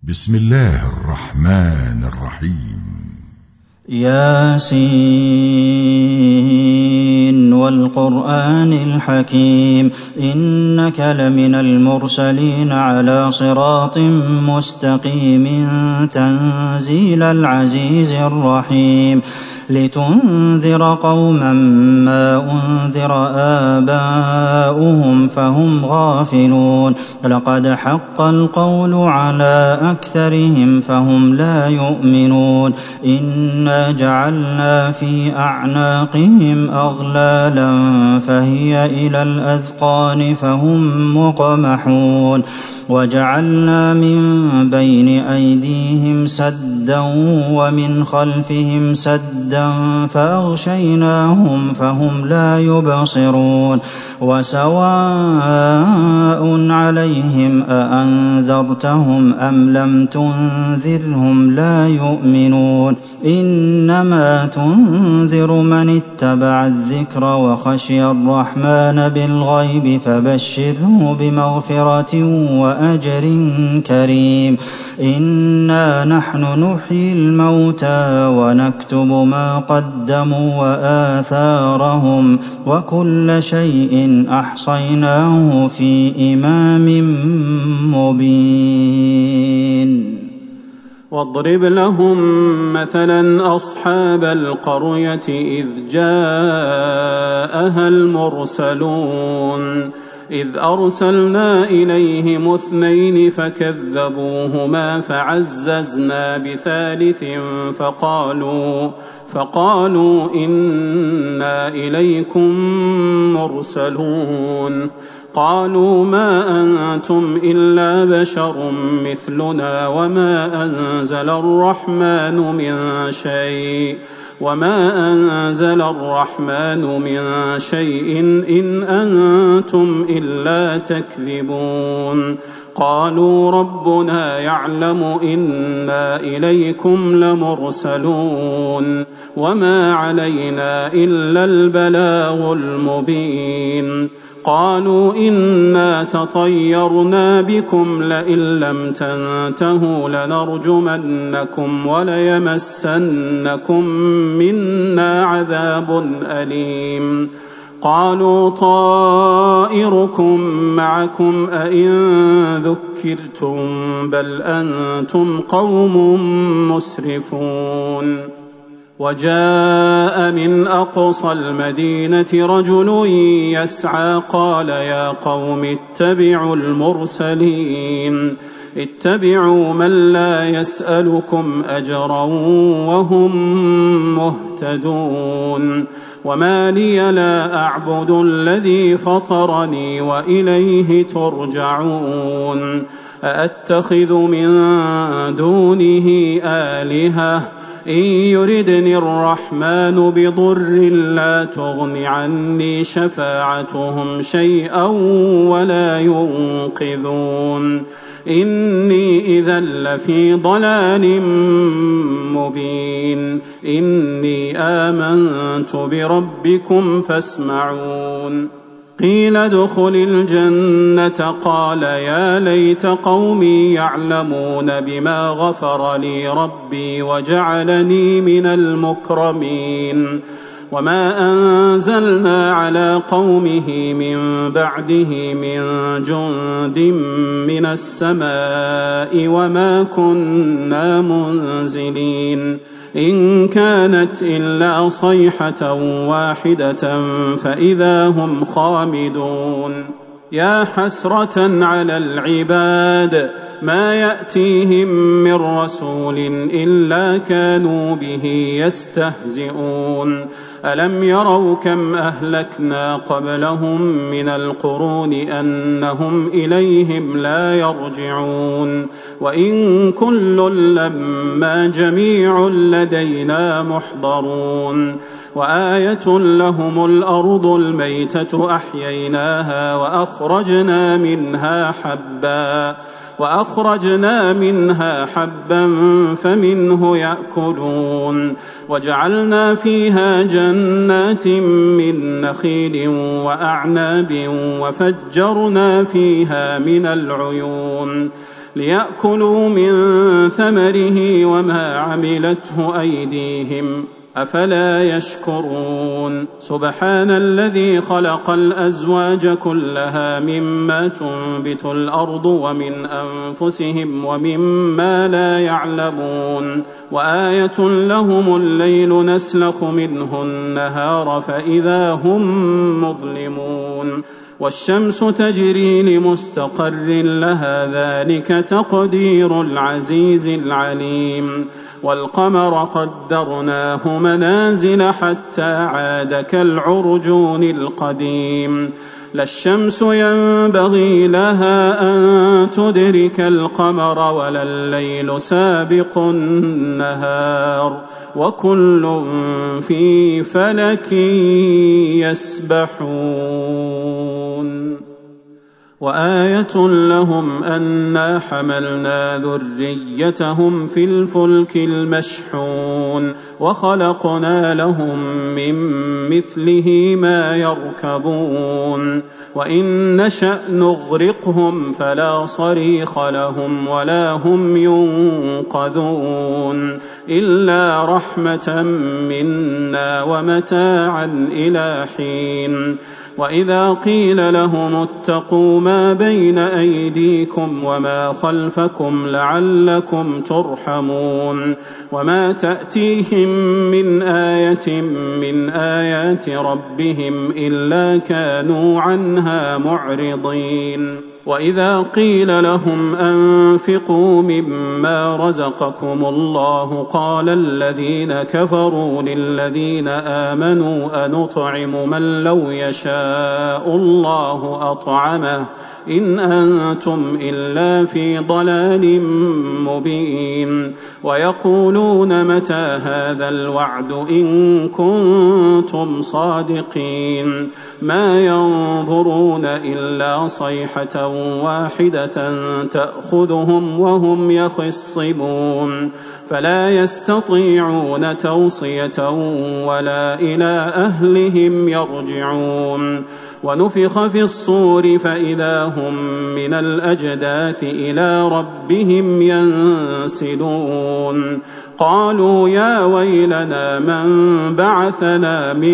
بسم الله الرحمن الرحيم. ياسين والقرآن الحكيم إنك لمن المرسلين على صراط مستقيم تنزيل العزيز الرحيم لتنذر قوما ما أنذر آباؤهم فهم غافلون لقد حق القول على أكثرهم فهم لا يؤمنون إنا جعلنا في أعناقهم أغلالا فهي إلى الأذقان فهم مقمحون وجعلنا من بين أيديهم سدا ومن خلفهم سدا فأغشيناهم فهم لا يبصرون وسواء عليهم أأنذرتهم أم لم تنذرهم لا يؤمنون إنما تنذر من اتبع الذكر وخشي الرحمن بالغيب فبشره بمغفرة وأجر كريم إنا نحن نحيي الموتى ونكتب ما قدموا وآثارهم وكل شيء أحصيناه في إمام مبين. واضرب لهم مثلا أصحاب القرية إذ جاءها المرسلون إذ أرسلنا إليهم 2 فكذبوهما فعززنا بثالث فقالوا إنا إليكم مرسلون قالوا ما أنتم إلا بشر مثلنا وما أنزل الرحمن من شيء إن أنتم إلا تكذبون قالوا ربنا يعلم إنا إليكم لمرسلون وما علينا إلا البلاغ المبين قالوا إنا تطيرنا بكم لئن لم تنتهوا لنرجمنكم وليمسنكم منا عذاب أليم قالوا طائركم معكم أئن ذكرتم بل أنتم قوم مسرفون وجاء من أقصى المدينة رجل يسعى قال يا قوم اتبعوا المرسلين اتبعوا من لا يسألكم أجرا وهم مهتدون وما لي لا أعبد الذي فطرني وإليه ترجعون أأتخذ من دونه آلهة إن يردني الرحمن بضر لا تغن عني شفاعتهم شيئا ولا ينقذون إني إذا لفي ضلال مبين إني آمنت بربكم فاسمعون قيل ادخل الجنة قال يا ليت قومي يعلمون بما غفر لي ربي وجعلني من المكرمين وما أنزلنا على قومه من بعده من جند من السماء وما كنا منزلين إن كانت إلا صيحة واحدة فإذا هم خامدون يا حسرة على العباد ما يأتيهم من رسول إلا كانوا به يستهزئون ألم يروا كم أهلكنا قبلهم من القرون أنهم إليهم لا يرجعون وإن كل لما جميع لدينا محضرون وآية لهم الأرض الميتة أحييناها وأخرجنا وأخرجنا منها حبا فمنه يأكلون وجعلنا فيها جنات من نخيل وأعناب وفجرنا فيها من العيون ليأكلوا من ثمره وما عملته أيديهم أفلا يشكرون سبحان الذي خلق الأزواج كلها مما تنبت الأرض ومن أنفسهم ومما لا يعلمون وآية لهم الليل نسلخ منه النهار فإذا هم مظلمون والشمس تجري لمستقر لها ذلك تقدير العزيز العليم والقمر قدرناه منازل حتى عاد كالعرجون القديم لا الشمس ينبغي لها أن تدرك القمر ولا الليل سابق النهار وكل في فلك يسبحون وآية لهم أنا حملنا ذريتهم في الفلك المشحون وخلقنا لهم من مثله ما يركبون وإن نشأ نغرقهم فلا صريخ لهم ولا هم ينقذون إلا رحمة منا ومتاعا إلى حين وإذا قيل لهم اتقوا ما بين أيديكم وما خلفكم لعلكم ترحمون وما تأتيهم من آية من آيات ربهم إلا كانوا عنها معرضين وإذا قيل لهم أنفقوا مما رزقكم الله قال الذين كفروا للذين آمنوا أنطعم من لو يشاء الله أطعمه إن أنتم إلا في ضلال مبين ويقولون متى هذا الوعد إن كنتم صادقين ما ينظرون إلا صيحة واحدة تأخذهم وهم يخصمون فلا يستطيعون توصية ولا إلى أهلهم يرجعون ونفخ في الصور فإذا هم من الأجداث إلى ربهم ينسلون قالوا يا ويلنا من بعثنا من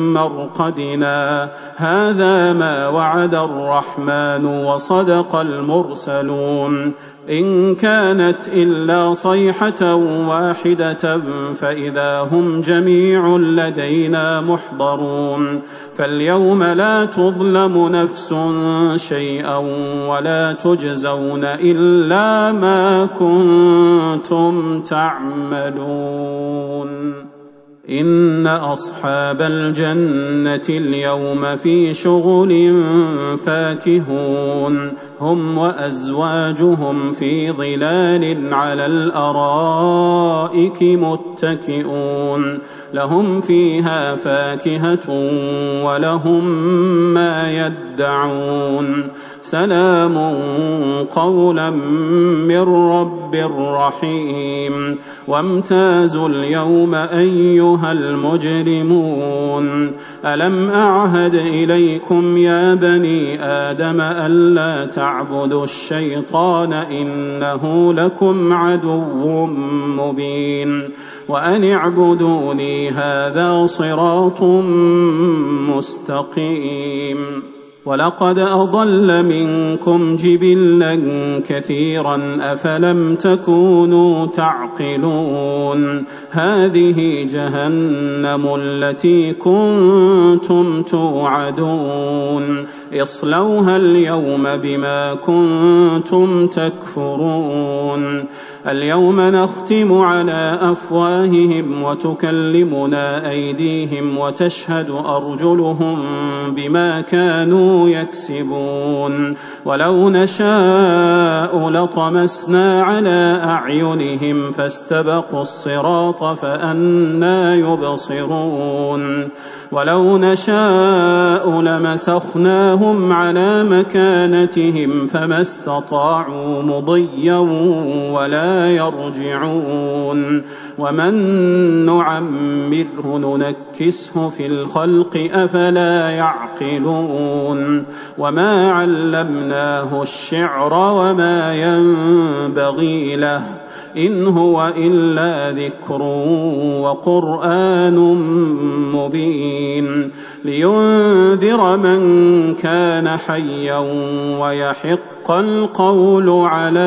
مرقدنا هذا ما وعد الرحمن وصدق المرسلون إن كانت إلا صيحة واحدة فإذا هم جميع لدينا محضرون فاليوم لا تظلم نفس شيئا ولا تجزون إلا ما كنتم تعملون إن أصحاب الجنة اليوم في شغل فاكهون هم وأزواجهم في ظلال على الأرائك متكئون لهم فيها فاكهة ولهم ما يدعون سلام قولا من رب رحيم وامتازوا اليوم أيها المجرمون ألم أعهد إليكم يا بني آدم ألا تعبدوا الشيطان إنه لكم عدو مبين وأن اعبدوني هذا صراط مستقيم ولقد أضل منكم جبلا كثيرا أفلم تكونوا تعقلون هذه جهنم التي كنتم توعدون اصلوها اليوم بما كنتم تكفرون اليوم نختم على أفواههم وتكلمنا أيديهم وتشهد أرجلهم بما كانوا يكسبون ولو نشاء نشاء لطمسنا على أعينهم فاستبقوا الصراط فأنى يبصرون ولو نشاء لمسخناهم على مكانتهم فما استطاعوا مضيا ولا يرجعون ومن نعمره ننكسه في الخلق أفلا يعقلون وما علمناه الشعر وما ينبغي له إن هو إلا ذكر وقرآن مبين لينذر من كان حيا ويحق القول على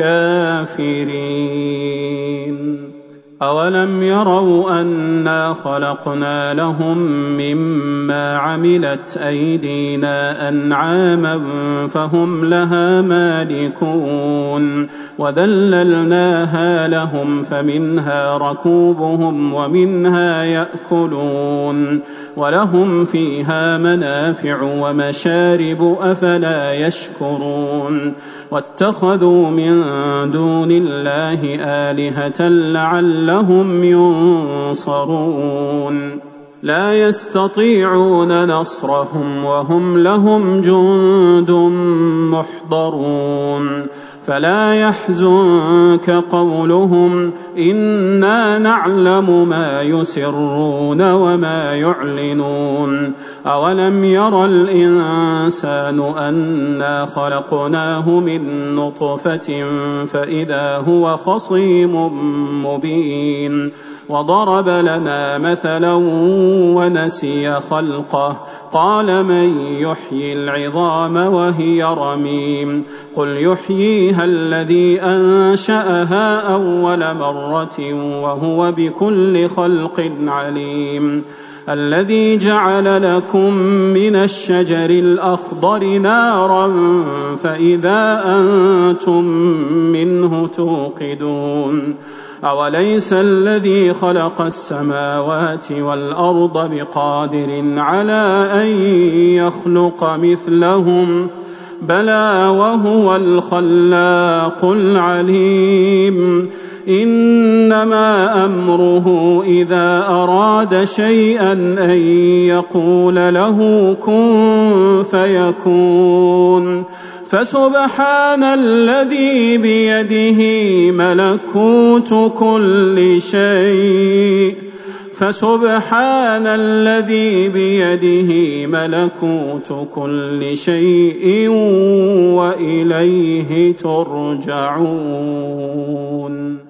الكافرين أولم يروا أنا خلقنا لهم مما عملت أيدينا أنعاما فهم لها مالكون وذللناها لهم فمنها ركوبهم ومنها يأكلون ولهم فيها منافع ومشارب أفلا يشكرون واتخذوا من دون الله آلهة لعلهم ينصرون لا يستطيعون نصرهم وهم لهم جند محضرون فلا يحزنك قولهم إنا نعلم ما يسرون وما يعلنون أولم ير الإنسان أنا خلقناه من نطفة فإذا هو خصيم مبين وضرب لنا مثلا ونسي خلقه قال من يحيي العظام وهي رميم قل يحييها الذي أنشأها أول مرة وهو بكل خلق عليم الذي جعل لكم من الشجر الأخضر نارا فإذا أنتم منه توقدون أوليس الذي خلق السماوات والأرض بقادر على أن يخلق مثلهم بلى وهو الخلاق العليم إنما أمره إذا أراد شيئا أن يقول له كن فيكون فسبحان الذي بيده ملكوت كل شيء فسبحان الذي بيده ملكوت كل شيء وإليه ترجعون.